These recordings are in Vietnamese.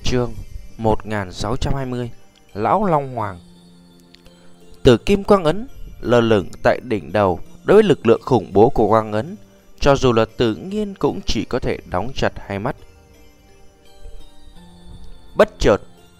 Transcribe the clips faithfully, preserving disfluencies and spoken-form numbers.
Chương một nghìn sáu trăm hai mươi Lão Long Hoàng. Tử kim quang ấn lơ lửng tại đỉnh đầu. Đối với lực lượng khủng bố của quang ấn, cho dù là Tự Nhiên cũng chỉ có thể đóng chặt hai mắt. Bất chợt,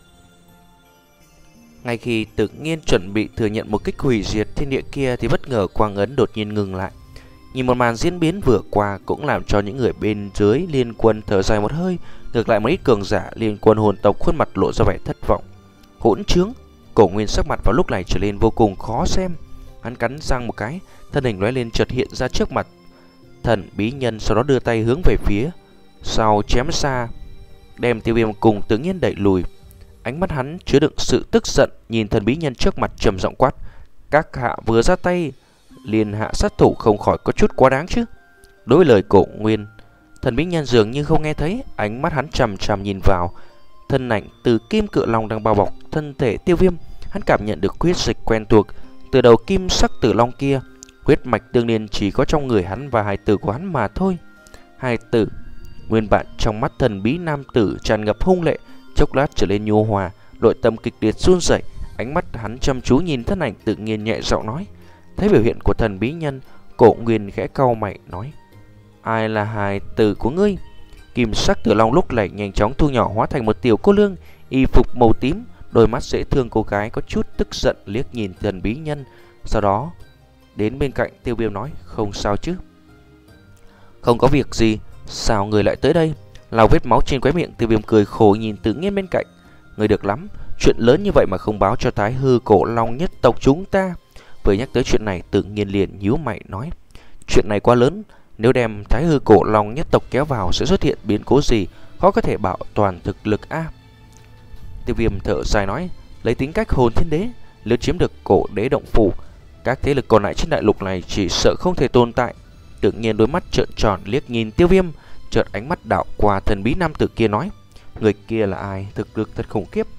ngay khi Tự Nhiên chuẩn bị thừa nhận một kích hủy diệt thiên địa kia, thì bất ngờ quang ấn đột nhiên ngừng lại. Nhìn một màn diễn biến vừa qua cũng làm cho những người bên dưới liên quân thở dài một hơi. Ngược lại, một ít cường giả liên quân hồn tộc khuôn mặt lộ ra vẻ thất vọng. Hỗn trướng! Cổ Nguyên sắc mặt vào lúc này trở nên vô cùng khó xem. Hắn cắn răng một cái, thân hình lóe lên chợt hiện ra trước mặt Thần Bí Nhân, sau đó đưa tay hướng về phía sau chém xa, đem Tiêu Viêm cùng Tự Nhiên đẩy lùi. Ánh mắt hắn chứa đựng sự tức giận, nhìn Thần Bí Nhân trước mặt trầm giọng quát: "Các hạ vừa ra tay liền hạ sát thủ, không khỏi có chút quá đáng chứ?" Đối với lời Cổ Nguyên, Thần Bí Nhân dường như không nghe thấy. Ánh mắt hắn trầm trầm nhìn vào thân ảnh từ kim cự long đang bao bọc thân thể Tiêu Viêm. Hắn cảm nhận được huyết dịch quen thuộc từ đầu kim sắc tử long kia. Huyết mạch tương liên chỉ có trong người hắn và hài tử của hắn mà thôi. Hài tử nguyên bản trong mắt thần bí nam tử tràn ngập hung lệ, chốc lát trở lên nhu hòa, nội tâm kịch liệt run rẩy. Ánh mắt hắn chăm chú nhìn thân ảnh Tự Nhiên, nhẹ giọng nói. Thấy biểu hiện của thần bí nhân, Cổ Nguyên khẽ cau mày nói: "Ai là hài tử của ngươi?" Kim sắc tử long lúc này nhanh chóng thu nhỏ hóa thành một tiểu cô nương, y phục màu tím, đôi mắt dễ thương cô gái có chút tức giận liếc nhìn thần bí nhân, sau đó đến bên cạnh Tiêu Viêm nói: "Không sao chứ?" "Không có việc gì, sao người lại tới đây?" Lau vết máu trên khóe miệng, Tiêu Viêm cười khổ nhìn Tự Nhiên bên cạnh. "Người được lắm, chuyện lớn như vậy mà không báo cho Thái Hư Cổ Long nhất tộc chúng ta." Vừa nhắc tới chuyện này, Tự Nhiên liền nhíu mày nói: "Chuyện này quá lớn, nếu đem Thái Hư Cổ Long nhất tộc kéo vào sẽ xuất hiện biến cố gì, khó có thể bảo toàn thực lực a." Tiêu Viêm thở dài nói: "Lấy tính cách Hồn Thiên Đế, nếu chiếm được Cổ Đế động phủ, các thế lực còn lại trên đại lục này chỉ sợ không thể tồn tại." Tự Nhiên đôi mắt trợn tròn liếc nhìn Tiêu Viêm, chợt ánh mắt đảo qua thần bí nam tử kia nói: "Người kia là ai? Thực lực thật khủng khiếp."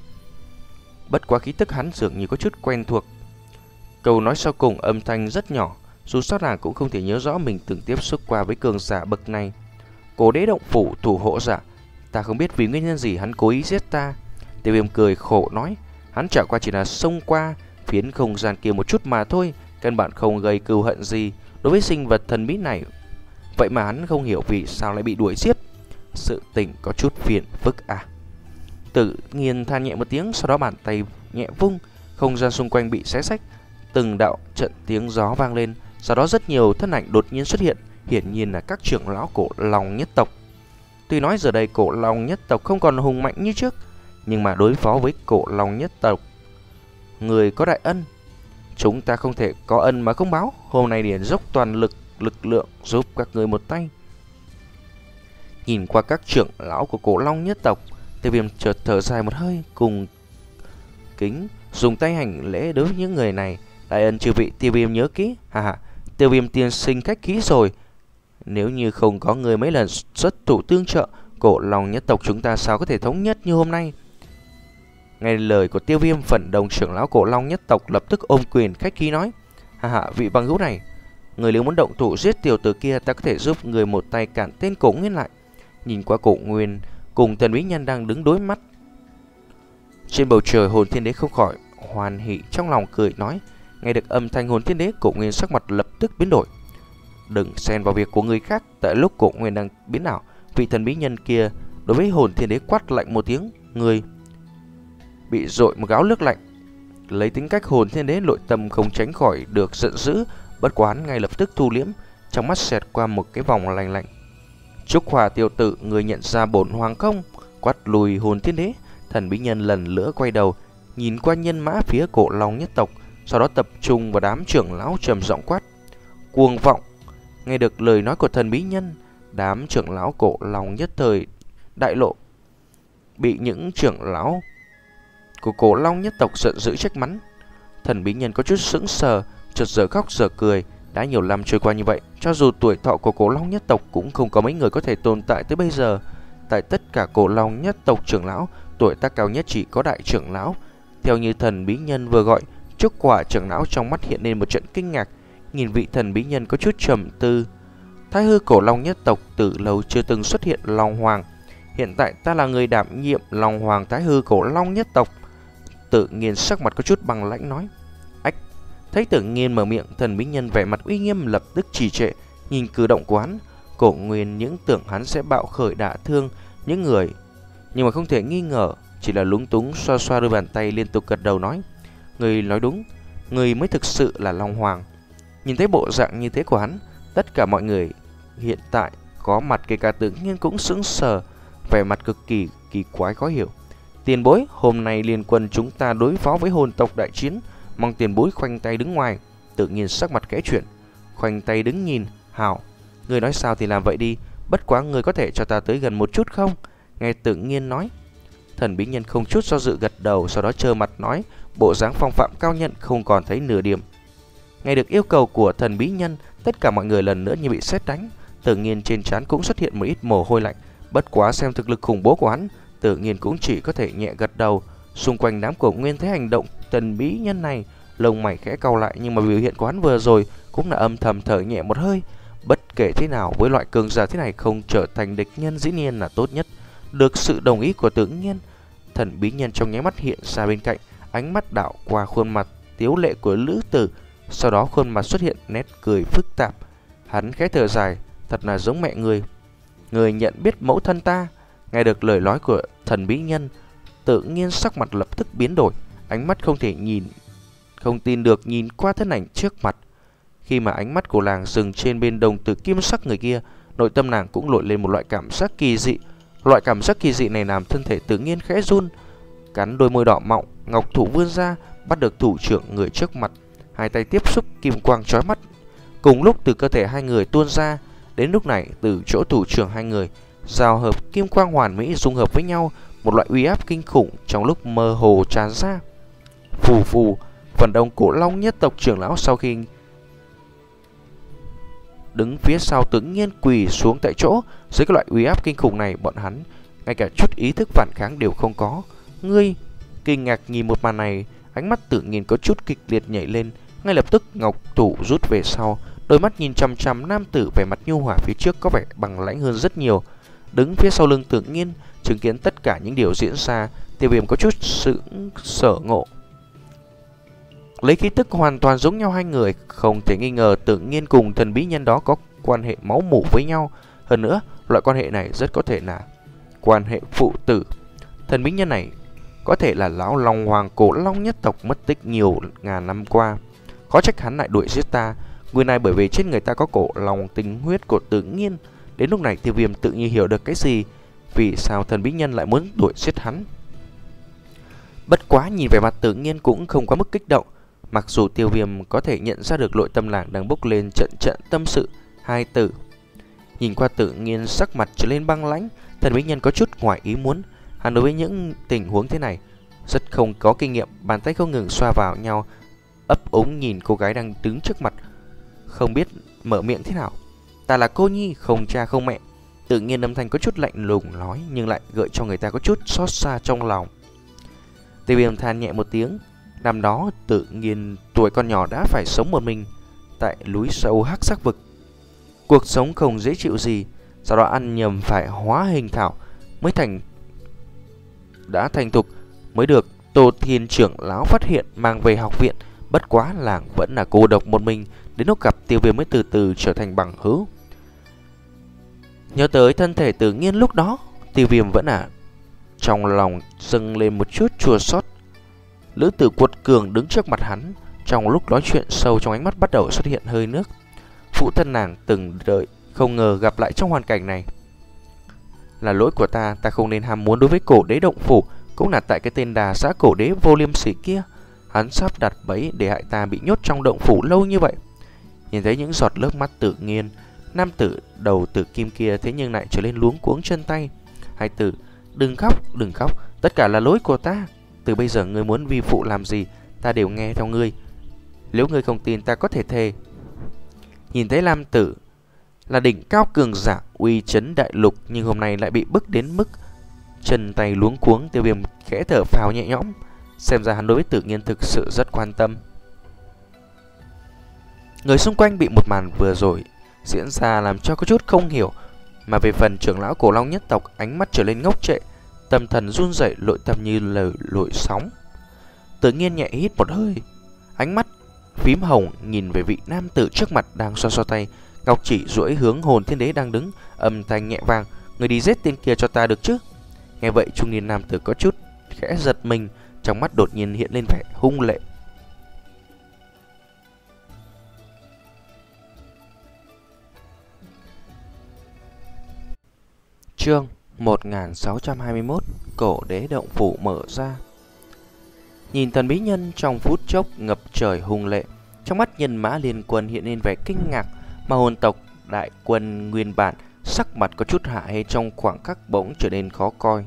Bất quá khí tức hắn dường như có chút quen thuộc. Câu nói sau cùng âm thanh rất nhỏ, dù sao nàng cũng không thể nhớ rõ mình từng tiếp xúc qua với cường giả bậc này. "Cổ Đế động phủ thủ hộ giả, ta không biết vì nguyên nhân gì hắn cố ý giết ta." Tiêu Viêm cười khổ nói: "Hắn chẳng qua chỉ là xông qua phiến không gian kia một chút mà thôi, căn bản không gây cừu hận gì đối với sinh vật thần bí này. Vậy mà hắn không hiểu vì sao lại bị đuổi giết. Sự tình có chút phiền phức à." Tự Nhiên than nhẹ một tiếng, sau đó bàn tay nhẹ vung, không gian xung quanh bị xé xách, từng đạo trận tiếng gió vang lên. Sau đó rất nhiều thân ảnh đột nhiên xuất hiện, hiển nhiên là các trưởng lão Cổ Long nhất tộc. Tuy nói giờ đây Cổ Long nhất tộc không còn hùng mạnh như trước, nhưng mà đối phó với Cổ Long nhất tộc, người có đại ân, chúng ta không thể có ân mà không báo. Hôm nay liền dốc toàn lực lực lượng giúp các người một tay." Nhìn qua các trưởng lão của Cổ Long nhất tộc, Tiêu Viêm chợt thở dài một hơi, cùng kính dùng tay hành lễ đối với những người này. "Đại ân chư vị Tiêu Viêm nhớ kỹ." "Hà hà, Tiêu Viêm tiên sinh khách khí rồi. Nếu như không có người mấy lần xuất thủ tương trợ, Cổ Long nhất tộc chúng ta sao có thể thống nhất như hôm nay?" Nghe lời của Tiêu Viêm, phần đông trưởng lão Cổ Long nhất tộc lập tức ôm quyền khách khí nói: "Hà hà, vị bằng hữu này, người nếu muốn động thủ giết tiểu tử kia, ta có thể giúp người một tay cản tên Cổ Nguyên lại." Nhìn qua Cổ Nguyên cùng thần bí nhân đang đứng đối mắt trên bầu trời, Hồn Thiên Đế không khỏi hoan hỉ trong lòng, cười nói. Nghe được âm thanh Hồn Thiên Đế, Cổ Nguyên sắc mặt lập tức biến đổi. "Đừng xen vào việc của người khác." Tại lúc Cổ Nguyên đang biến ảo, vị thần bí nhân kia đối với Hồn Thiên Đế quát lạnh một tiếng. Người bị dội một gáo nước lạnh. Lấy tính cách Hồn Thiên Đế, nội tâm không tránh khỏi được giận dữ, bất quá hắn ngay lập tức thu liễm, trong mắt xẹt qua một cái vòng lạnh lạnh. "Trúc Hòa tiểu tử, người nhận ra bổn hoàng không?" Quát lùi Hồn Thiên Đế, thần bí nhân lần nữa quay đầu nhìn qua nhân mã phía Cổ Long nhất tộc, sau đó tập trung vào đám trưởng lão trầm giọng quát: "Cuồng vọng!" Nghe được lời nói của thần bí nhân, đám trưởng lão Cổ Long nhất thời đại lộ, bị những trưởng lão của Cổ Long nhất tộc giận dữ trách mắng. Thần bí nhân có chút sững sờ, chợt giờ khóc giờ cười. Đã nhiều năm trôi qua như vậy, cho dù tuổi thọ của Cổ Long nhất tộc cũng không có mấy người có thể tồn tại tới bây giờ. Tại tất cả Cổ Long nhất tộc trưởng lão, tuổi tác cao nhất chỉ có đại trưởng lão. Theo như thần bí nhân vừa gọi, Trúc Quả trưởng lão trong mắt hiện lên một trận kinh ngạc, nhìn vị thần bí nhân có chút trầm tư. Thái Hư Cổ Long nhất tộc từ lâu chưa từng xuất hiện Long Hoàng, Hiện tại ta là người đảm nhiệm Long Hoàng Thái Hư Cổ Long nhất tộc. Tự nhiên sắc mặt có chút bằng lãnh nói. Ách. Thấy Tự nhiên mở miệng, thần bí nhân vẻ mặt uy nghiêm lập tức trì trệ. Nhìn cử động của hắn, Cổ Nguyên những tưởng hắn sẽ bạo khởi đả thương những người, nhưng mà không thể nghi ngờ, chỉ là lúng túng xoa xoa đôi bàn tay, liên tục gật đầu nói. Người nói đúng, người mới thực sự là Long Hoàng. Nhìn thấy bộ dạng như thế của hắn, tất cả mọi người hiện tại có mặt kể cả Tự nhiên cũng sững sờ, vẻ mặt cực kỳ kỳ quái khó hiểu. Tiền bối, hôm nay liên quân chúng ta đối phó với hồn tộc đại chiến, mong tiền bối khoanh tay đứng ngoài. Tự nhiên sắc mặt khẽ chuyển, khoanh tay đứng nhìn. Hảo, người nói sao thì làm vậy đi, bất quá người có thể cho ta tới gần một chút không? Nghe Tự nhiên nói, thần bí nhân không chút do dự gật đầu, sau đó trơ mặt nói, bộ dáng phong phạm cao nhận không còn thấy nửa điểm. Nghe được yêu cầu của thần bí nhân, tất cả mọi người lần nữa như bị sét đánh. Tự nhiên trên trán cũng xuất hiện một ít mồ hôi lạnh. Bất quá xem thực lực khủng bố của hắn, Tự nhiên cũng chỉ có thể nhẹ gật đầu. Xung quanh đám Cổ Nguyên thấy hành động thần bí nhân này, lông mày khẽ cau lại, nhưng mà biểu hiện của hắn vừa rồi cũng là âm thầm thở nhẹ một hơi. Bất kể thế nào, với loại cường giả thế này không trở thành địch nhân dĩ nhiên là tốt nhất. Được sự đồng ý của Tự nhiên, thần bí nhân trong nháy mắt hiện ra bên cạnh, ánh mắt đảo qua khuôn mặt tiếu lệ của Lữ Tử, sau đó khuôn mặt xuất hiện nét cười phức tạp. Hắn khẽ thở dài, thật là giống mẹ người. Người nhận biết mẫu thân ta. Nghe được lời nói của thần bí nhân, Tự nhiên sắc mặt lập tức biến đổi, ánh mắt không thể nhìn, không tin được nhìn qua thân ảnh trước mặt. Khi mà ánh mắt của nàng dừng trên bên đồng tử kim sắc người kia, nội tâm nàng cũng nổi lên một loại cảm giác kỳ dị. Loại cảm giác kỳ dị này làm thân thể Tự nhiên khẽ run, cắn đôi môi đỏ mọng, ngọc thủ vươn ra, bắt được thủ trưởng người trước mặt. Hai tay tiếp xúc kim quang chói mắt, cùng lúc từ cơ thể hai người tuôn ra. Đến lúc này, từ chỗ thủ trưởng hai người giao hợp kim quang hoàn mỹ dung hợp với nhau, một loại uy áp kinh khủng trong lúc mơ hồ tràn ra. Phù phù, phần đông Cổ Long nhất tộc trưởng lão sau khi đứng phía sau Tự nhiên quỳ xuống tại chỗ. Dưới cái loại uy áp kinh khủng này, bọn hắn ngay cả chút ý thức phản kháng đều không có. Ngươi kinh ngạc nhìn một màn này, ánh mắt Tự nhiên có chút kịch liệt nhảy lên. Ngay lập tức ngọc thủ rút về sau, đôi mắt nhìn chằm chằm nam tử vẻ mặt nhu hòa phía trước có vẻ bằng lãnh hơn rất nhiều. Đứng phía sau lưng Tự nhiên, chứng kiến tất cả những điều diễn ra, Tiêu Viêm có chút sự sở ngộ. Lấy khí tức hoàn toàn giống nhau hai người, không thể nghi ngờ Tự nhiên cùng thần bí nhân đó có quan hệ máu mủ với nhau. Hơn nữa, loại quan hệ này rất có thể là quan hệ phụ tử. Thần bí nhân này có thể là lão Long Hoàng Cổ Long nhất tộc mất tích nhiều ngàn năm qua. Khó trách hắn lại đuổi giết ta. Nguyên này bởi vì trên người ta có cổ long tinh huyết của Tự nhiên. Đến lúc này Tiêu Viêm tự nhiên hiểu được cái gì, vì sao thần bí nhân lại muốn đuổi giết hắn. Bất quá nhìn vẻ mặt Tự nhiên cũng không quá mức kích động. Mặc dù Tiêu Viêm có thể nhận ra được nội tâm nàng đang bốc lên trận trận tâm sự hai tử. Nhìn qua Tự nhiên sắc mặt trở lên băng lãnh, thần bí nhân có chút ngoài ý muốn. Hắn đối với những tình huống thế này rất không có kinh nghiệm, bàn tay không ngừng xoa vào nhau, ấp úng nhìn cô gái đang đứng trước mặt, không biết mở miệng thế nào. Ta là cô nhi, không cha không mẹ. Tự nhiên âm thanh có chút lạnh lùng nói, nhưng lại gợi cho người ta có chút xót xa trong lòng. Tiêu Viêm than nhẹ một tiếng. Năm đó Tự nhiên tuổi còn nhỏ đã phải sống một mình tại núi sâu hắc sắc vực. Cuộc sống không dễ chịu gì, sau đó ăn nhầm phải hóa hình thảo mới thành đã thành thục, mới được Tô Thiên trưởng lão phát hiện mang về học viện. Bất quá làng vẫn là cô độc một mình, đến lúc gặp Tiêu Viêm mới từ từ trở thành bằng hữu. Nhớ tới thân thể Tự nhiên lúc đó, Tiêu Viêm vẫn là trong lòng dâng lên một chút chua xót. Lữ tử quật cường đứng trước mặt hắn, trong lúc nói chuyện sâu trong ánh mắt bắt đầu xuất hiện hơi nước. Phụ thân nàng từng đợi không ngờ gặp lại trong hoàn cảnh này. Là lỗi của ta, ta không nên ham muốn đối với Cổ Đế động phủ, cũng là tại cái tên đà xã Cổ Đế vô liêm sỉ kia. Hắn sắp đặt bẫy để hại ta bị nhốt trong động phủ lâu như vậy. Nhìn thấy những giọt nước mắt Tự nhiên, nam tử đầu tử kim kia thế nhưng lại trở lên luống cuống chân tay. Hai tử, đừng khóc, đừng khóc, tất cả là lỗi của ta. Từ bây giờ ngươi muốn vi phụ làm gì, ta đều nghe theo ngươi. Nếu ngươi không tin, ta có thể thề. Nhìn thấy nam tử là đỉnh cao cường giả uy chấn đại lục, nhưng hôm nay lại bị bức đến mức chân tay luống cuống. Tiêu Viêm khẽ thở phào nhẹ nhõm, xem ra hắn đối với Tự nhiên thực sự rất quan tâm. Người xung quanh bị một màn vừa rồi diễn ra làm cho có chút không hiểu. Mà về phần trưởng lão Cổ Long nhất tộc, ánh mắt trở lên ngốc trệ, tâm thần run rẩy, nội tâm như lời lội sóng. Tự nhiên nhẹ hít một hơi, ánh mắt phím hồng nhìn về vị nam tử trước mặt đang xoa xoa tay, ngọc chỉ duỗi hướng Hồn Thiên Đế đang đứng, âm thanh nhẹ vang: "Người đi giết tên kia cho ta được chứ?" Nghe vậy trung niên nam tử có chút khẽ giật mình, trong mắt đột nhiên hiện lên vẻ hung lệ. Chương một nghìn sáu trăm hai mươi mốt. Cổ Đế động phủ mở ra. Nhìn thần bí nhân trong phút chốc ngập trời hung lệ, trong mắt nhân mã liên quân hiện lên vẻ kinh ngạc, mà hồn tộc đại quân nguyên bản sắc mặt có chút hạ hê trong khoảng khắc bỗng trở nên khó coi.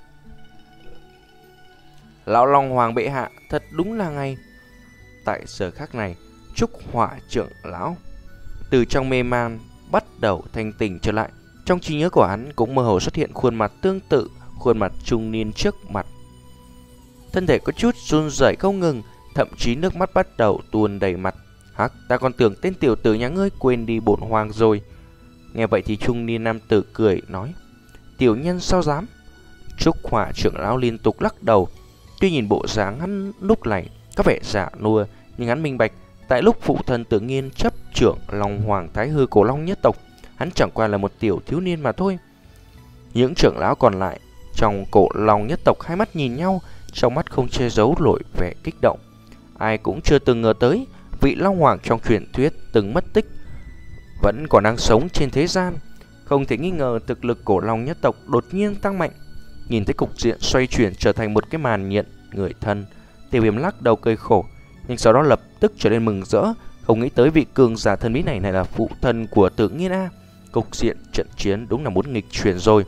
Lão Long Hoàng bệ hạ, thật đúng là ngay. Tại giờ khắc này, Trúc Hỏa trưởng lão từ trong mê man bắt đầu thanh tỉnh trở lại. Trong trí nhớ của hắn cũng mơ hồ xuất hiện khuôn mặt tương tự khuôn mặt trung niên trước mặt. Thân thể có chút run rẩy không ngừng, thậm chí nước mắt bắt đầu tuôn đầy mặt. Hắc, ta còn tưởng tên tiểu tử nhà ngươi quên đi bổn hoàng rồi. Nghe vậy thì trung niên nam tử cười nói: "Tiểu nhân sao dám?" Trúc Hỏa trưởng lão liên tục lắc đầu. Tuy nhìn bộ dáng hắn lúc này có vẻ giả nua, nhưng hắn minh bạch, tại lúc phụ thân Tự Nhiên chấp trưởng Long Hoàng Thái Hư Cổ Long nhất tộc, hắn chẳng qua là một tiểu thiếu niên mà thôi. Những trưởng lão còn lại trong Cổ Long nhất tộc hai mắt nhìn nhau, trong mắt không che giấu nổi vẻ kích động. Ai cũng chưa từng ngờ tới vị Long Hoàng trong truyền thuyết từng mất tích vẫn còn đang sống trên thế gian. Không thể nghi ngờ thực lực Cổ Long nhất tộc đột nhiên tăng mạnh. Nhìn thấy cục diện xoay chuyển trở thành một cái màn nhận người thân, Tiêu Viêm lắc đầu cười khổ, nhưng sau đó lập tức trở nên mừng rỡ. Không nghĩ tới vị cường giả thần bí này này là phụ thân của Tự Nhiên a. Cục diện trận chiến đúng là muốn nghịch chuyển rồi.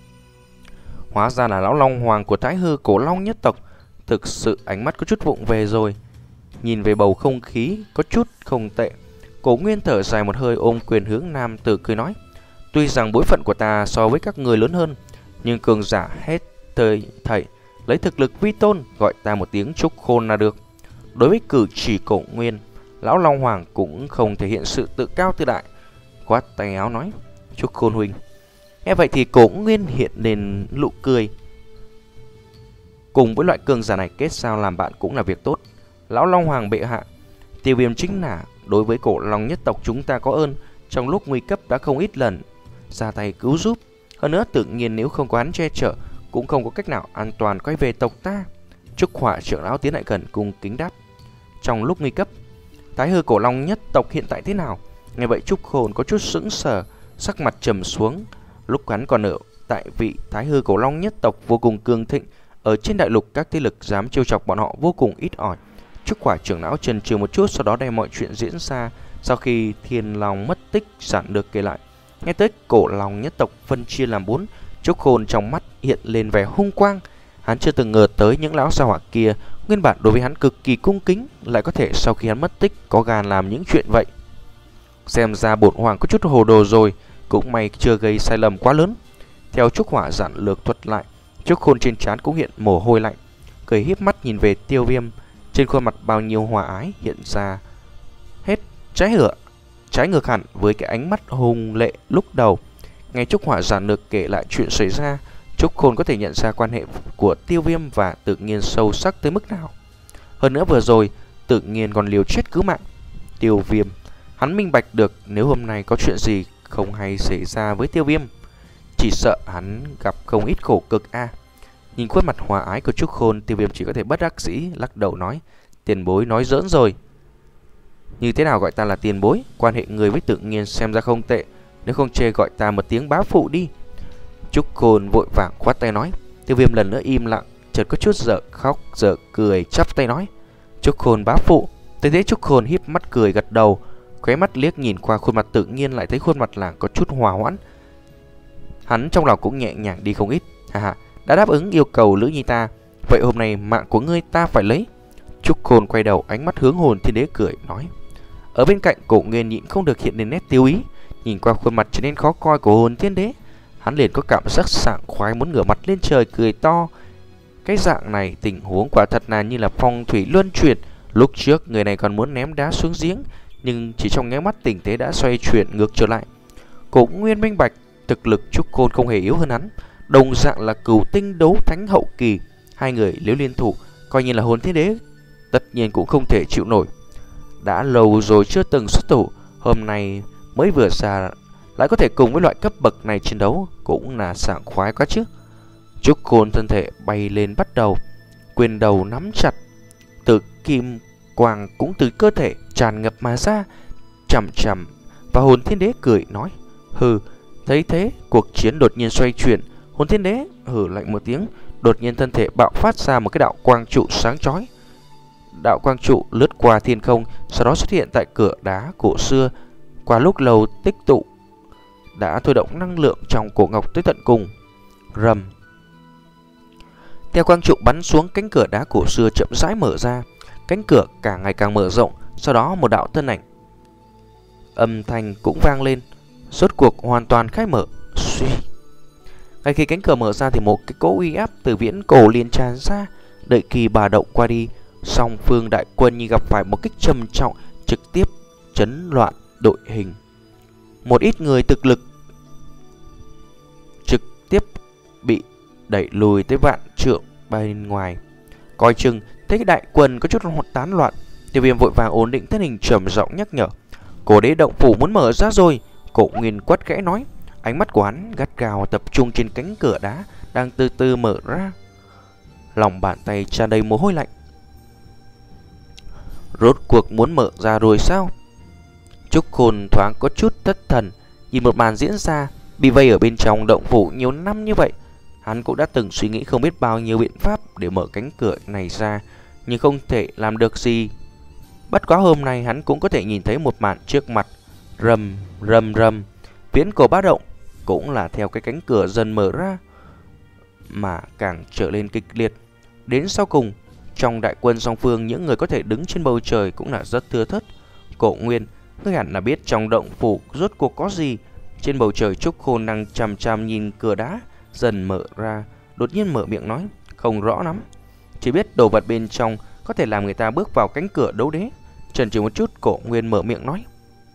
Hóa ra là lão Long Hoàng của Thái Hư Cổ Long nhất tộc. Thực sự ánh mắt có chút vụng về rồi. Nhìn về bầu không khí có chút không tệ, Cổ Nguyên thở dài một hơi, ôm quyền hướng nam tử cười nói: "Tuy rằng bối phận của ta so với các người lớn hơn, nhưng cường giả hết thời thảy lấy thực lực vi tôn, gọi ta một tiếng Trúc Khôn là được." Đối với cử chỉ Cổ Nguyên, lão Long Hoàng cũng không thể hiện sự tự cao tự đại, khoát tay áo nói: "Trúc Khôn huynh." Nghe vậy thì Cổ Nguyên hiện lên nụ cười. Cùng với loại cường giả này kết giao làm bạn cũng là việc tốt. Lão Long Hoàng bệ hạ, Tiêu Viêm chính là đối với Cổ Long nhất tộc chúng ta có ơn, trong lúc nguy cấp đã không ít lần ra tay cứu giúp. Hơn nữa Tự Nhiên nếu không có hắn che chở, cũng không có cách nào an toàn quay về tộc ta. Trúc Hỏa trưởng lão tiến lại gần cung kính đáp: "Trong lúc nguy cấp, Thái Hư Cổ Long nhất tộc hiện tại thế nào?" Nghe vậy Trúc Khôn có chút sững sờ, sắc mặt trầm xuống. Lúc hắn còn ở tại vị Thái Hư Cổ Long nhất tộc vô cùng cường thịnh, ở trên đại lục các thế lực dám trêu chọc bọn họ vô cùng ít ỏi. Trúc Hỏa trưởng lão chần chừ một chút, sau đó đem mọi chuyện diễn ra sau khi Thiên Long mất tích giản được kể lại. Nghe tới Cổ Long nhất tộc phân chia làm bốn, Trúc Khôn trong mắt hiện lên vẻ hung quang. Hắn chưa từng ngờ tới những lão gia hỏa kia nguyên bản đối với hắn cực kỳ cung kính, lại có thể sau khi hắn mất tích có gan làm những chuyện vậy. Xem ra bổn hoàng có chút hồ đồ rồi, cũng may chưa gây sai lầm quá lớn. Theo Trúc Hỏa giản lược thuật lại, Trúc Khôn trên trán cũng hiện mồ hôi lạnh, cười híp mắt nhìn về Tiêu Viêm, trên khuôn mặt bao nhiêu hòa ái hiện ra hết trái hửa trái ngược hẳn với cái ánh mắt hung lệ lúc đầu. Nghe Trúc Hỏa giản lược kể lại chuyện xảy ra, Trúc Khôn có thể nhận ra quan hệ của Tiêu Viêm và Tự Nhiên sâu sắc tới mức nào. Hơn nữa vừa rồi Tự Nhiên còn liều chết cứu mạng Tiêu Viêm. Hắn minh bạch được nếu hôm nay có chuyện gì không hay xảy ra với Tiêu Viêm, chỉ sợ hắn gặp không ít khổ cực a. À. Nhìn khuôn mặt hòa ái của Trúc Khôn, Tiêu Viêm chỉ có thể bất đắc dĩ lắc đầu nói: "Tiền bối nói giỡn rồi." "Như thế nào gọi ta là tiền bối? Quan hệ người với Tự Nhiên xem ra không tệ, nếu không chê gọi ta một tiếng bá phụ đi." Trúc Khôn vội vàng khoát tay nói. Tiêu Viêm lần nữa im lặng, chợt có chút dở khóc dở cười, chắp tay nói: "Trúc Khôn bá phụ." Tới thế Trúc Khôn híp mắt cười gật đầu, khóe mắt liếc nhìn qua khuôn mặt Tự Nhiên, lại thấy khuôn mặt làng có chút hòa hoãn. Hắn trong lòng cũng nhẹ nhàng đi không ít. "Ha ha, đã đáp ứng yêu cầu Lữ Nhi ta, vậy hôm nay mạng của ngươi ta phải lấy." Trúc Khôn quay đầu, ánh mắt hướng Hồn Thiên Đế cười nói. Ở bên cạnh Cổ Nguyên nhịn không được hiện lên nét tiêu ý, nhìn qua khuôn mặt trở nên khó coi của Hồn Thiên Đế, hắn liền có cảm giác sảng khoái muốn ngửa mặt lên trời cười to. Cái dạng này tình huống quả thật là như là phong thủy luân chuyển. Lúc trước người này còn muốn ném đá xuống giếng, nhưng chỉ trong nháy mắt tình thế đã xoay chuyển ngược trở lại. Cổ Nguyên minh bạch, Thực lực Trúc Khôn không hề yếu hơn hắn, đồng dạng là cửu tinh đấu thánh hậu kỳ. Hai người nếu liên thủ, coi như là hồn thiên đế tất nhiên cũng không thể chịu nổi. Đã lâu rồi chưa từng xuất thủ, hôm nay mới vừa ra lại có thể cùng với loại cấp bậc này chiến đấu, cũng là sảng khoái quá chứ. Trúc Khôn thân thể bay lên bắt đầu, quyền đầu nắm chặt, từ kim quang cũng từ cơ thể tràn ngập mà ra, chằm chằm và hồn thiên đế cười nói: hừ. Thấy thế, cuộc chiến đột nhiên xoay chuyển. Hồn thiên đế hừ lạnh một tiếng, đột nhiên thân thể bạo phát ra một cái đạo quang trụ sáng chói. Đạo quang trụ lướt qua thiên không, sau đó xuất hiện tại cửa đá cổ xưa. Qua lúc lâu tích tụ, đã thôi động năng lượng trong cổ ngọc tới tận cùng. Rầm. Theo quang trụ bắn xuống, cánh cửa đá cổ xưa chậm rãi mở ra. Cánh cửa càng ngày càng mở rộng, sau đó một đạo thân ảnh âm thanh cũng vang lên, rốt cuộc hoàn toàn khai mở. Suy. Ngay khi cánh cửa mở ra thì một cái cỗ uy áp từ viễn cổ liền tràn ra. Đợi khi bà động qua đi, song phương đại quân như gặp phải một kích trầm trọng, trực tiếp chấn loạn đội hình. Một ít người thực lực trực tiếp bị đẩy lùi tới vạn trượng bên ngoài. Coi chừng thấy cái đại quân có chút tán loạn, Tiêu Viêm vội vàng ổn định thân hình, trầm giọng nhắc nhở: cổ đế động phủ muốn mở ra rồi. Cổ Nguyên quát khẽ nói, ánh mắt của hắn gắt gao tập trung trên cánh cửa đá đang từ từ mở ra. Lòng bàn tay tràn đầy mồ hôi lạnh. Rốt cuộc muốn mở ra rồi sao? Trúc Khôn thoáng có chút thất thần, nhìn một màn diễn ra. Bị vây ở bên trong động phủ nhiều năm như vậy, hắn cũng đã từng suy nghĩ không biết bao nhiêu biện pháp để mở cánh cửa này ra, nhưng không thể làm được gì. Bất quá hôm nay hắn cũng có thể nhìn thấy một màn trước mặt. Rầm rầm rầm, viễn cổ bá động cũng là theo cái cánh cửa dần mở ra mà càng trở lên kịch liệt. Đến sau cùng, trong đại quân song phương, những người có thể đứng trên bầu trời cũng là rất thưa thớt. Cổ Nguyên, ngươi hẳn là biết trong động phủ rốt cuộc có gì. Trên bầu trời, Trúc Khôn đang chằm chằm nhìn cửa đá dần mở ra, đột nhiên mở miệng nói, không rõ lắm, chỉ biết đồ vật bên trong có thể làm người ta bước vào cánh cửa đấu đế. Chần chừ một chút, Cổ Nguyên mở miệng nói,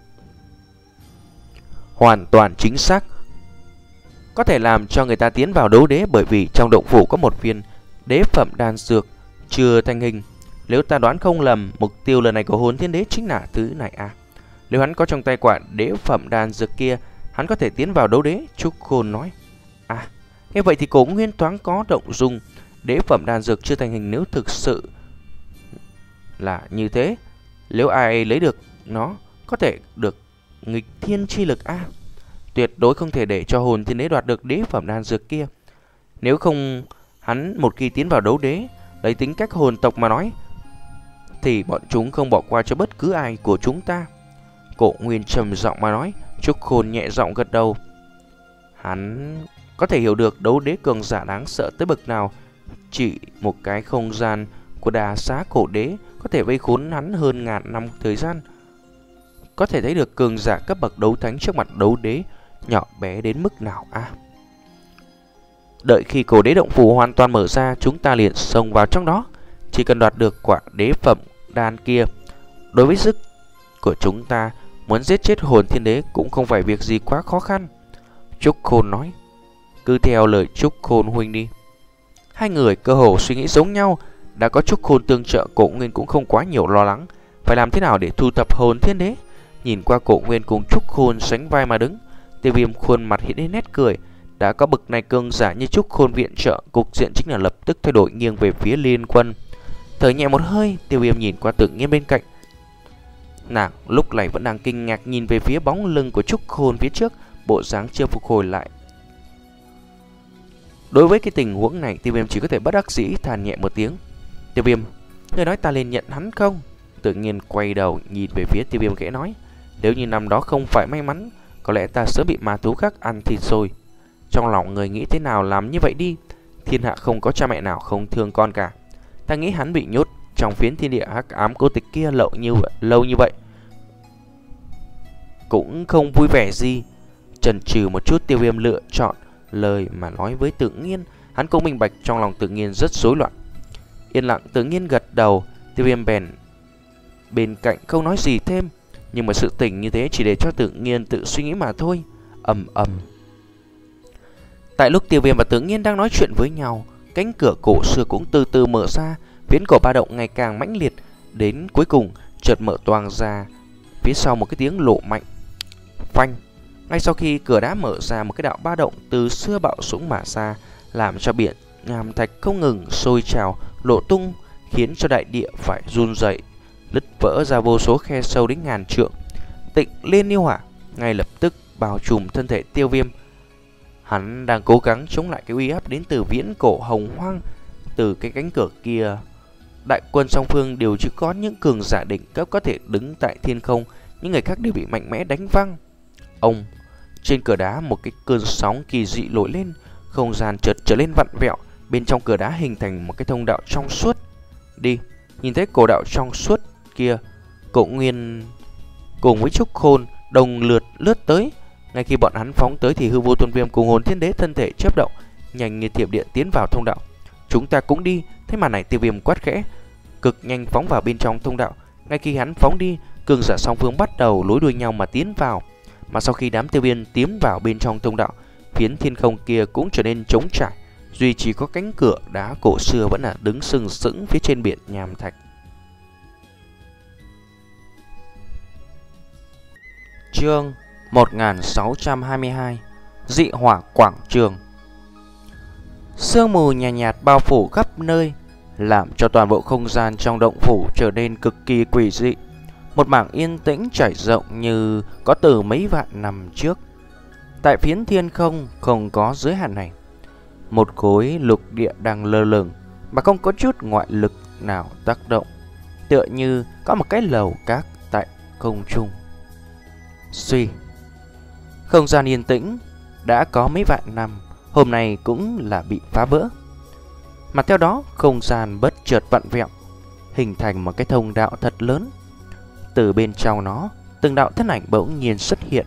hoàn toàn chính xác, có thể làm cho người ta tiến vào đấu đế, bởi vì trong động phủ có một viên đế phẩm đan dược chưa thành hình. Nếu ta đoán không lầm, mục tiêu lần này của Hồn Thiên Đế chính là thứ này à? Nếu hắn có trong tay quả đế phẩm đan dược kia, hắn có thể tiến vào đấu đế. Trúc Khôn nói, à, như vậy thì Cổ Nguyên thoáng có động dung. Đế phẩm đan dược chưa thành hình, nếu thực sự là như thế, nếu ai lấy được nó, có thể được nghịch thiên chi lực a. À, tuyệt đối không thể để cho Hồn Thiên Đế đoạt được đế phẩm đan dược kia. Nếu không, hắn một khi tiến vào đấu đế, lấy tính cách hồn tộc mà nói, thì bọn chúng không bỏ qua cho bất cứ ai của chúng ta. Cổ Nguyên trầm giọng mà nói. Trúc Khôn nhẹ giọng gật đầu. Hắn có thể hiểu được đấu đế cường giả đáng sợ tới bậc nào. Chỉ một cái không gian của đà xá cổ đế có thể vây khốn hắn hơn ngàn năm thời gian. Có thể thấy được cường giả cấp bậc đấu thánh trước mặt đấu đế nhỏ bé đến mức nào a. À, đợi khi cổ đế động phủ hoàn toàn mở ra, chúng ta liền xông vào trong đó. Chỉ cần đoạt được quả đế phẩm đan kia, đối với sức của chúng ta, muốn giết chết Hồn Thiên Đế cũng không phải việc gì quá khó khăn. Trúc Khôn nói, cứ theo lời Trúc Khôn huynh đi. Hai người cơ hồ suy nghĩ giống nhau. Đã có Trúc Khôn tương trợ, Cổ Nguyên cũng không quá nhiều lo lắng phải làm thế nào để thu thập Hồn Thiên Đế. Nhìn qua Cổ Nguyên cùng Trúc Khôn sánh vai mà đứng, Tiêu Viêm khuôn mặt hiện lên nét cười. Đã có bậc này cường giả như Trúc Khôn viện trợ, cục diện chính là lập tức thay đổi, nghiêng về phía Liên Quân. Thở nhẹ một hơi, Tiêu Viêm nhìn qua Tự Nhiên bên cạnh. Nàng lúc này vẫn đang kinh ngạc nhìn về phía bóng lưng của Trúc Khôn phía trước, bộ dáng chưa phục hồi lại. Đối với cái tình huống này, Tiêu Viêm chỉ có thể bất đắc dĩ than nhẹ một tiếng. Tiêu Viêm, ngươi nói ta nên nhận hắn không? Tự Nhiên quay đầu nhìn về phía Tiêu Viêm khẽ nói, nếu như năm đó không phải may mắn, có lẽ ta sớm bị ma thú khác ăn thịt rồi. Trong lòng người nghĩ thế nào làm như vậy đi. Thiên hạ không có cha mẹ nào không thương con cả. Ta nghĩ hắn bị nhốt trong phiến thiên địa hắc ám cô tịch kia lâu như vậy, lâu như vậy cũng không vui vẻ gì. Chần chừ một chút, Tiêu Viêm lựa chọn lời mà nói với Tự Nhiên. Hắn cũng minh bạch trong lòng Tự Nhiên rất rối loạn. Yên lặng, Tự Nhiên gật đầu. Tiêu Viêm bèn bên cạnh không nói gì thêm. Nhưng mà sự tình như thế chỉ để cho Tự Nhiên tự suy nghĩ mà thôi. Ầm ầm. Tại lúc Tiêu Viêm và Tướng Nghiên đang nói chuyện với nhau, cánh cửa cổ xưa cũng từ từ mở ra, viễn cổ ba động ngày càng mãnh liệt, đến cuối cùng chợt mở toang ra. Phía sau một cái tiếng lộ mạnh, phanh. Ngay sau khi cửa đá mở ra, một cái đạo ba động từ xưa bạo sũng mà ra, làm cho biển nham thạch không ngừng sôi trào, lộ tung, khiến cho đại địa phải run rẩy, nứt vỡ ra vô số khe sâu đến ngàn trượng. Tịnh Liên Yêu Hỏa ngay lập tức bao trùm thân thể Tiêu Viêm. Hắn đang cố gắng chống lại cái uy áp đến từ viễn cổ hồng hoang. Từ cái cánh cửa kia, đại quân song phương đều chỉ có những cường giả đỉnh cấp có thể đứng tại thiên không, những người khác đều bị mạnh mẽ đánh văng. Ông trên cửa đá, một cái cơn sóng kỳ dị nổi lên, không gian chợt trở lên vặn vẹo, bên trong cửa đá hình thành một cái thông đạo trong suốt. Đi, nhìn thấy cổ đạo trong suốt kia, Cậu Nguyên cùng với Trúc Khôn đồng lượt lướt tới. Ngay khi bọn hắn phóng tới thì Hư Vô Tôn Viêm cùng Hồn Thiên Đế thân thể chớp động, nhanh như thiểm điện tiến vào thông đạo. Chúng ta cũng đi. Thế mà này, Tiêu Viêm quát khẽ, cực nhanh phóng vào bên trong thông đạo. Ngay khi hắn phóng đi, cường giả song phương bắt đầu nối đuôi nhau mà tiến vào. Mà sau khi đám Tiêu Viêm tiến vào bên trong thông đạo, phiến thiên không kia cũng trở nên trống trải, duy chỉ có cánh cửa đá cổ xưa vẫn là đứng sừng sững phía trên biển nham thạch. Chương một nghìn sáu trăm hai mươi hai. Dị hỏa quảng trường. Sương mù nhàn nhạt, nhạt bao phủ khắp nơi, làm cho toàn bộ không gian trong động phủ trở nên cực kỳ quỷ dị. Một mảng yên tĩnh trải rộng như có từ mấy vạn năm trước. Tại phiến thiên không không có giới hạn này, một khối lục địa đang lơ lửng mà không có chút ngoại lực nào tác động, tựa như có một cái lầu cát tại không trung. Suy, không gian yên tĩnh đã có mấy vạn năm, hôm nay cũng là bị phá vỡ. Mà theo đó, không gian bất chợt vặn vẹo, hình thành một cái thông đạo thật lớn. Từ bên trong nó, từng đạo thân ảnh bỗng nhiên xuất hiện.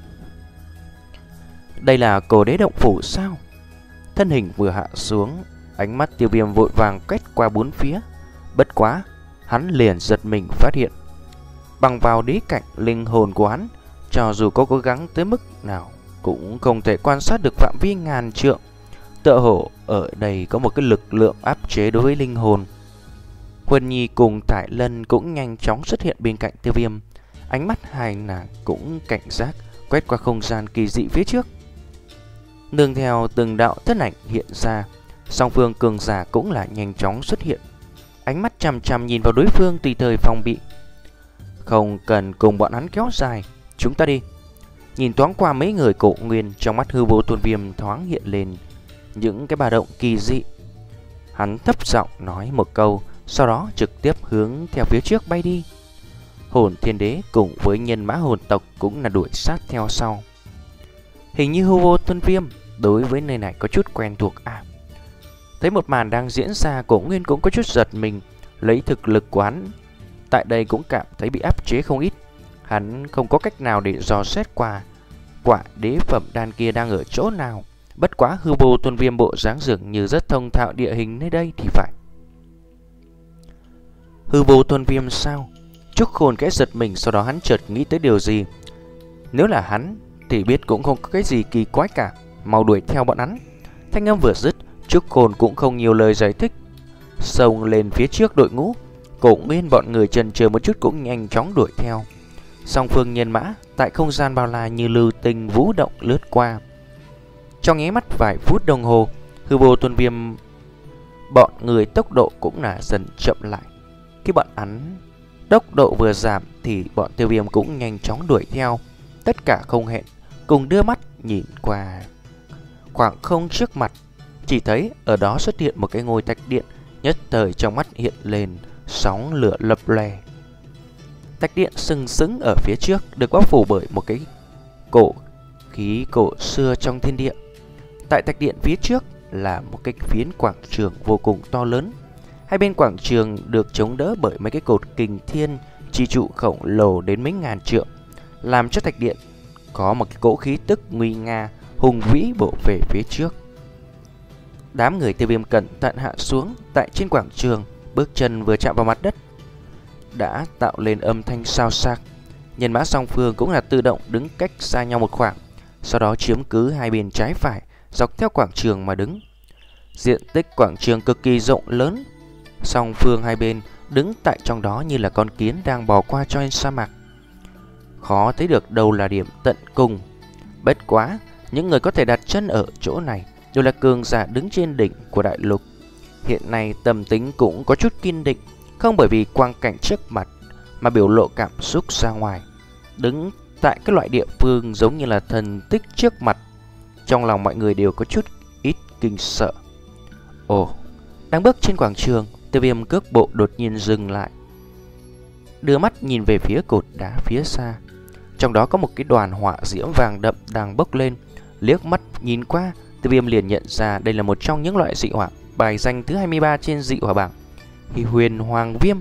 Đây là cổ đế động phủ sao? Thân hình vừa hạ xuống, ánh mắt Tiêu Viêm vội vàng quét qua bốn phía. Bất quá, hắn liền giật mình phát hiện, bằng vào đế cảnh linh hồn của hắn, cho dù có cố gắng tới mức nào cũng không thể quan sát được phạm vi ngàn trượng. Tựa hồ ở đây có một cái lực lượng áp chế đối với linh hồn. Huân Nhi cùng Thải Lân cũng nhanh chóng xuất hiện bên cạnh Tiêu Viêm. Ánh mắt hai nàng cũng cảnh giác quét qua không gian kỳ dị phía trước. Nương theo từng đạo thân ảnh hiện ra, song phương cường giả cũng là nhanh chóng xuất hiện, ánh mắt chằm chằm nhìn vào đối phương tùy thời phòng bị. Không cần cùng bọn hắn kéo dài, chúng ta đi. Nhìn thoáng qua mấy người Cổ Nguyên, trong mắt Hư Vô Tôn Viêm thoáng hiện lên những cái ba động kỳ dị. Hắn thấp giọng nói một câu, sau đó trực tiếp hướng theo phía trước bay đi. Hồn Thiên Đế cùng với nhân mã hồn tộc cũng là đuổi sát theo sau. Hình như Hư Vô Tôn Viêm đối với nơi này có chút quen thuộc à. Thấy một màn đang diễn ra, Cổ Nguyên cũng có chút giật mình. Lấy thực lực của hắn tại đây cũng cảm thấy bị áp chế không ít. Hắn không có cách nào để dò xét qua quả đế phẩm đan kia đang ở chỗ nào. Bất quá Hư Vô Tôn Viêm bộ dáng dường như rất thông thạo địa hình nơi đây thì phải. Hư Vô Tôn Viêm sao? Trúc Khôn cái giật mình, sau đó hắn chợt nghĩ tới điều gì. Nếu là hắn thì biết cũng không có cái gì kỳ quái cả, mau đuổi theo bọn hắn. Thanh âm vừa dứt, Trúc Khôn cũng không nhiều lời giải thích, xông lên phía trước đội ngũ. Cổ Nguyên bọn người chần chờ một chút cũng nhanh chóng đuổi theo. Song phương nhân mã tại không gian bao la như lưu tinh vũ động lướt qua. Trong nháy mắt vài phút đồng hồ, Hư Vô Tôn Viêm bọn người tốc độ cũng là dần chậm lại. Khi bọn hắn tốc độ vừa giảm thì bọn Tiêu Viêm cũng nhanh chóng đuổi theo. Tất cả không hẹn cùng đưa mắt nhìn qua khoảng không trước mặt, chỉ thấy ở đó xuất hiện một cái ngôi thạch điện. Nhất thời trong mắt hiện lên sóng lửa lập lè. Thạch điện sừng sững ở phía trước, được bao phủ bởi một cái cổ khí cổ xưa trong thiên địa. Tại thạch điện phía trước là một cái phiến quảng trường vô cùng to lớn. Hai bên quảng trường được chống đỡ bởi mấy cái cột kình thiên chi trụ khổng lồ đến mấy ngàn trượng, làm cho thạch điện có một cái cỗ khí tức nguy nga hùng vĩ bổ về phía trước. Đám người Tiêu Viêm cẩn thận hạ xuống tại trên quảng trường, bước chân vừa chạm vào mặt đất đã tạo lên âm thanh xao xạc. Nhân mã song phương cũng là tự động đứng cách xa nhau một khoảng, sau đó chiếm cứ hai bên trái phải, dọc theo quảng trường mà đứng. Diện tích quảng trường cực kỳ rộng lớn, song phương hai bên đứng tại trong đó như là con kiến đang bò qua trên sa mạc. Khó thấy được đâu là điểm tận cùng. Bất quá, những người có thể đặt chân ở chỗ này đều là cường giả đứng trên đỉnh của đại lục. Hiện nay tâm tính cũng có chút kiên định, không bởi vì quang cảnh trước mặt mà biểu lộ cảm xúc ra ngoài. Đứng tại cái loại địa phương giống như là thần tích trước mặt, trong lòng mọi người đều có chút ít kinh sợ. Ồ, đang bước trên quảng trường, Tiêu Viêm cước bộ đột nhiên dừng lại, đưa mắt nhìn về phía cột đá phía xa. Trong đó có một cái đoàn hỏa diễm vàng đậm đang bốc lên. Liếc mắt nhìn qua, Tiêu Viêm liền nhận ra đây là một trong những loại dị hỏa bài danh thứ hai mươi ba trên dị hỏa bảng, Huyền Hoàng Viêm.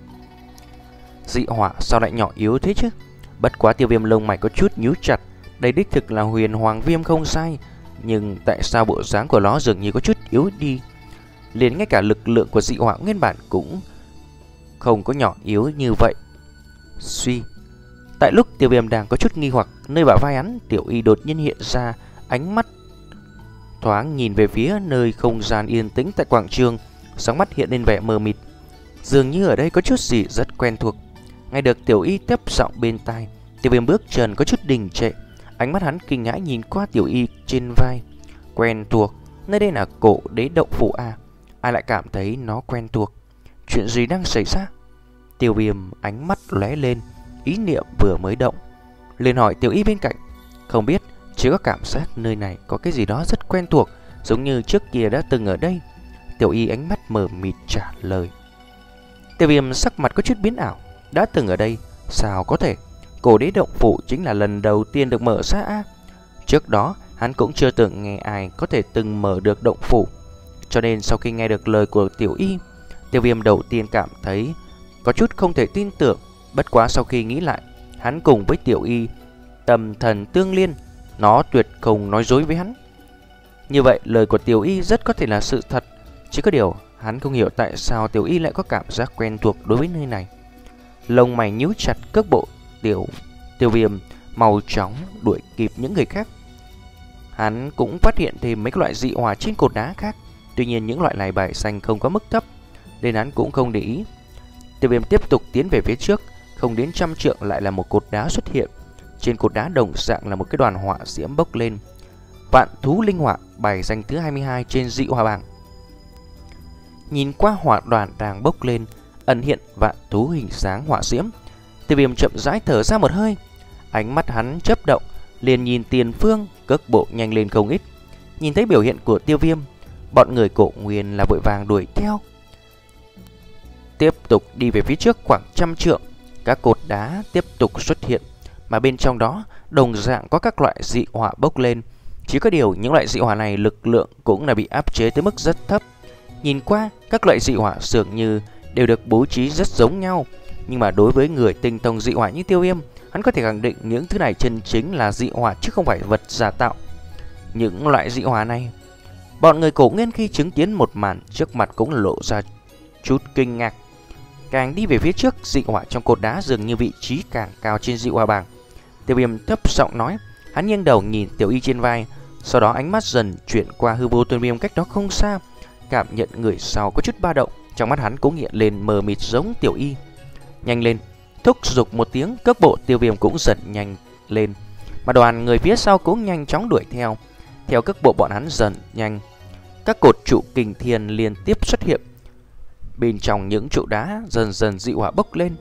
Dị hỏa sao lại nhỏ yếu thế chứ? Bất quá Tiêu Viêm lông mày có chút nhíu chặt. Đây đích thực là Huyền Hoàng Viêm không sai, nhưng tại sao bộ dáng của nó dường như có chút yếu đi? Liền ngay cả lực lượng của dị hỏa nguyên bản cũng không có nhỏ yếu như vậy. Suy, tại lúc Tiêu Viêm đang có chút nghi hoặc, nơi bả vai hắn, Tiểu Y đột nhiên hiện ra, ánh mắt thoáng nhìn về phía nơi không gian yên tĩnh tại quảng trường, sáng mắt hiện lên vẻ mờ mịt, dường như ở đây có chút gì rất quen thuộc. Nghe được Tiểu Y tiếp giọng bên tai, Tiêu Viêm bước chân có chút đình trệ, ánh mắt hắn kinh ngãi nhìn qua Tiểu Y trên vai. Quen thuộc, nơi đây là Cổ Đế Động Phủ à? Ai lại cảm thấy nó quen thuộc? Chuyện gì đang xảy ra? Tiêu Viêm ánh mắt lóe lên, ý niệm vừa mới động, liền hỏi Tiểu Y bên cạnh. Không biết, chỉ có cảm giác nơi này có cái gì đó rất quen thuộc, giống như trước kia đã từng ở đây. Tiểu Y ánh mắt mờ mịt trả lời. Tiêu Viêm sắc mặt có chút biến ảo. Đã từng ở đây? Sao có thể? Cổ Đế Động Phủ chính là lần đầu tiên được mở ra à? Trước đó hắn cũng chưa từng nghe ai có thể từng mở được động phủ, cho nên sau khi nghe được lời của Tiểu Y, Tiêu Viêm đầu tiên cảm thấy có chút không thể tin tưởng. Bất quá sau khi nghĩ lại, hắn cùng với Tiểu Y tâm thần tương liên, nó tuyệt không nói dối với hắn. Như vậy lời của Tiểu Y rất có thể là sự thật. Chỉ có điều hắn không hiểu tại sao Tiểu Y lại có cảm giác quen thuộc đối với nơi này. Lông mày nhíu chặt, cước bộ Tiểu Tiêu Viêm mau chóng đuổi kịp những người khác. Hắn cũng phát hiện thêm mấy loại dị hỏa trên cột đá khác. Tuy nhiên những loại này bài xanh không có mức thấp, nên hắn cũng không để ý. Tiêu Viêm tiếp tục tiến về phía trước, không đến trăm trượng lại là một cột đá xuất hiện. Trên cột đá đồng dạng là một cái đoàn hỏa diễm bốc lên. Vạn Thú Linh Hỏa, bài danh thứ hai mươi hai trên dị hỏa bảng. Nhìn qua hỏa đoàn đang bốc lên, ẩn hiện vạn thú hình dáng hỏa diễm, Tiêu Viêm chậm rãi thở ra một hơi. Ánh mắt hắn chớp động, liền nhìn tiền phương, cước bộ nhanh lên không ít. Nhìn thấy biểu hiện của Tiêu Viêm, bọn người Cổ Nguyên là vội vàng đuổi theo. Tiếp tục đi về phía trước khoảng trăm trượng, các cột đá tiếp tục xuất hiện, mà bên trong đó đồng dạng có các loại dị hỏa bốc lên. Chỉ có điều những loại dị hỏa này lực lượng cũng là bị áp chế tới mức rất thấp. Nhìn qua các loại dị hỏa dường như đều được bố trí rất giống nhau, nhưng mà đối với người tinh thông dị hỏa như Tiêu Viêm, hắn có thể khẳng định những thứ này chân chính là dị hỏa chứ không phải vật giả tạo. Những loại dị hỏa này, bọn người Cổ Nguyên khi chứng kiến một màn trước mặt cũng lộ ra chút kinh ngạc. Càng đi về phía trước, dị hỏa trong cột đá dường như vị trí càng cao trên dị hỏa bảng. Tiêu Viêm thấp giọng nói, hắn nghiêng đầu nhìn Tiểu Y trên vai, sau đó ánh mắt dần chuyển qua Hư Vô Tôn Viêm cách đó không xa, cảm nhận người sau có chút ba động, trong mắt hắn cũng hiện lên mờ mịt giống Tiểu Y. Nhanh lên, thúc giục một tiếng, cước bộ Tiêu Viêm cũng dần nhanh lên, mà đoàn người phía sau cũng nhanh chóng đuổi theo. Theo cước bộ bọn hắn dần nhanh, các cột trụ kình thiên liên tiếp xuất hiện. Bên trong những trụ đá dần dần dị hỏa bốc lên,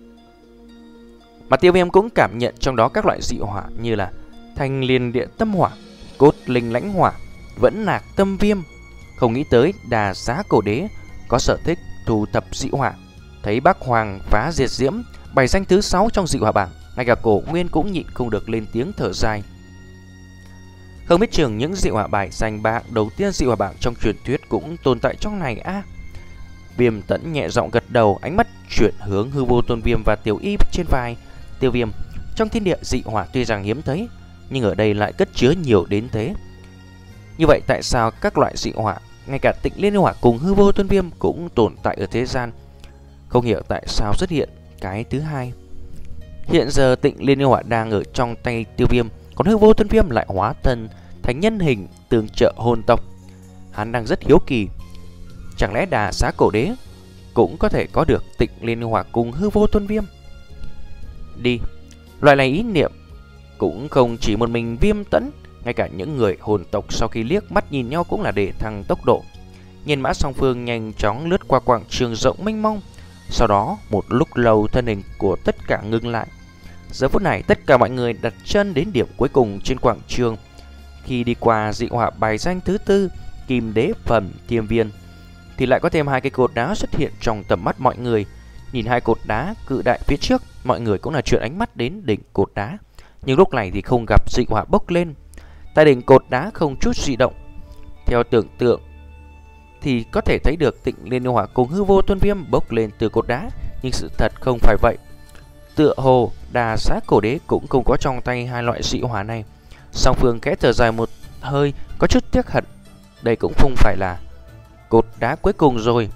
mà Tiêu Viêm cũng cảm nhận trong đó các loại dị hỏa như là Thanh Liên Địa Tâm Hỏa, Cốt Linh Lãnh Hỏa, Vẫn Nạc Tâm Viêm. Không nghĩ tới Đà Giá Cổ Đế có sở thích thu thập dị hỏa. Thấy Bắc Hoàng Phá Diệt Diễm bài danh thứ sáu trong dị hỏa bảng, ngay cả Cổ Nguyên cũng nhịn không được lên tiếng thở dài. Không biết chừng những dị hỏa bài danh bảng đầu tiên dị hỏa bảng trong truyền thuyết cũng tồn tại trong này à? Viêm Tẫn nhẹ giọng gật đầu, ánh mắt chuyển hướng Hư Vô Tôn Viêm và Tiểu Y trên vai. Tiêu Viêm, trong thiên địa dị hỏa tuy rằng hiếm thấy, nhưng ở đây lại cất chứa nhiều đến thế. Như vậy tại sao các loại dị hỏa, ngay cả Tịnh Liên Hỏa cùng Hư Vô Tôn Viêm cũng tồn tại ở thế gian? Không hiểu tại sao xuất hiện cái thứ hai. Hiện giờ Tịnh Liên Hỏa đang ở trong tay Tiêu Viêm, còn Hư Vô Tôn Viêm lại hóa thân thành nhân hình tương trợ hồn tộc. Hắn đang rất hiếu kỳ, chẳng lẽ Đà Xá Cổ Đế cũng có thể có được Tịnh Liên Hỏa cùng Hư Vô Tôn Viêm? Đi, loại này ý niệm cũng không chỉ một mình Viêm Tẫn, ngay cả những người hồn tộc sau khi liếc mắt nhìn nhau cũng là để thăng tốc độ. Nhân mã song phương nhanh chóng lướt qua quảng trường rộng mênh mông. Sau đó một lúc lâu thân hình của tất cả ngưng lại. Giờ phút này tất cả mọi người đặt chân đến điểm cuối cùng trên quảng trường. Khi đi qua dị hỏa bài danh thứ tư, Kim Đế Phẩm Thiềm Viên, thì lại có thêm hai cái cột đá xuất hiện trong tầm mắt mọi người. Nhìn hai cột đá cự đại phía trước, mọi người cũng là chuyển ánh mắt đến đỉnh cột đá. Nhưng lúc này thì không gặp dị hỏa bốc lên. Tại đỉnh cột đá không chút dị động. Theo tưởng tượng thì có thể thấy được Tịnh Liên Hỏa cùng Hư Vô Tôn Viêm bốc lên từ cột đá, nhưng sự thật không phải vậy. Tựa hồ Đà Xá Cổ Đế cũng không có trong tay hai loại dị hỏa này. Song phương khẽ thở dài một hơi, có chút tiếc hận. Đây cũng không phải là cột đá cuối cùng rồi.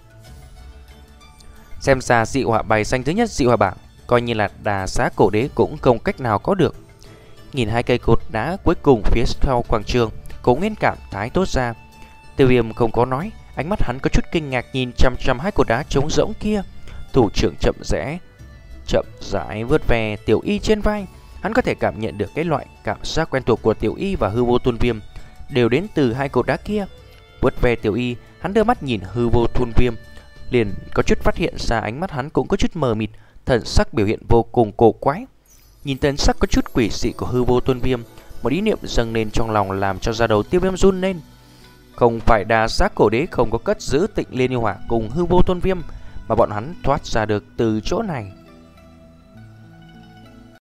Xem ra dị hỏa bài danh thứ nhất dị hỏa bảng coi như là Đà Xá Cổ Đế cũng không cách nào có được. Nhìn hai cây cột đá cuối cùng phía sau quảng trường, cũng nên cảm thái tốt ra. Tiêu Viêm không có nói, ánh mắt hắn có chút kinh ngạc nhìn chăm chăm hai cột đá trống rỗng kia. Thủ trưởng chậm rãi chậm rãi vớt ve Tiểu Y trên vai. Hắn có thể cảm nhận được cái loại cảm giác quen thuộc của Tiểu Y và Hư Vô Tôn Viêm đều đến từ hai cột đá kia. Vớt ve Tiểu Y, hắn đưa mắt nhìn Hư Vô Tôn Viêm, liền có chút phát hiện ra ánh mắt hắn cũng có chút mờ mịt, thần sắc biểu hiện vô cùng cổ quái. Nhìn thần sắc có chút quỷ dị của Hư Vô Tôn Viêm, một ý niệm dâng lên trong lòng làm cho da đầu Tiêu Viêm run lên. Không phải Đà Xá Cổ Đế không có cất giữ Tịnh Liên Yêu Hỏa cùng Hư Vô Tôn Viêm, mà bọn hắn thoát ra được từ chỗ này.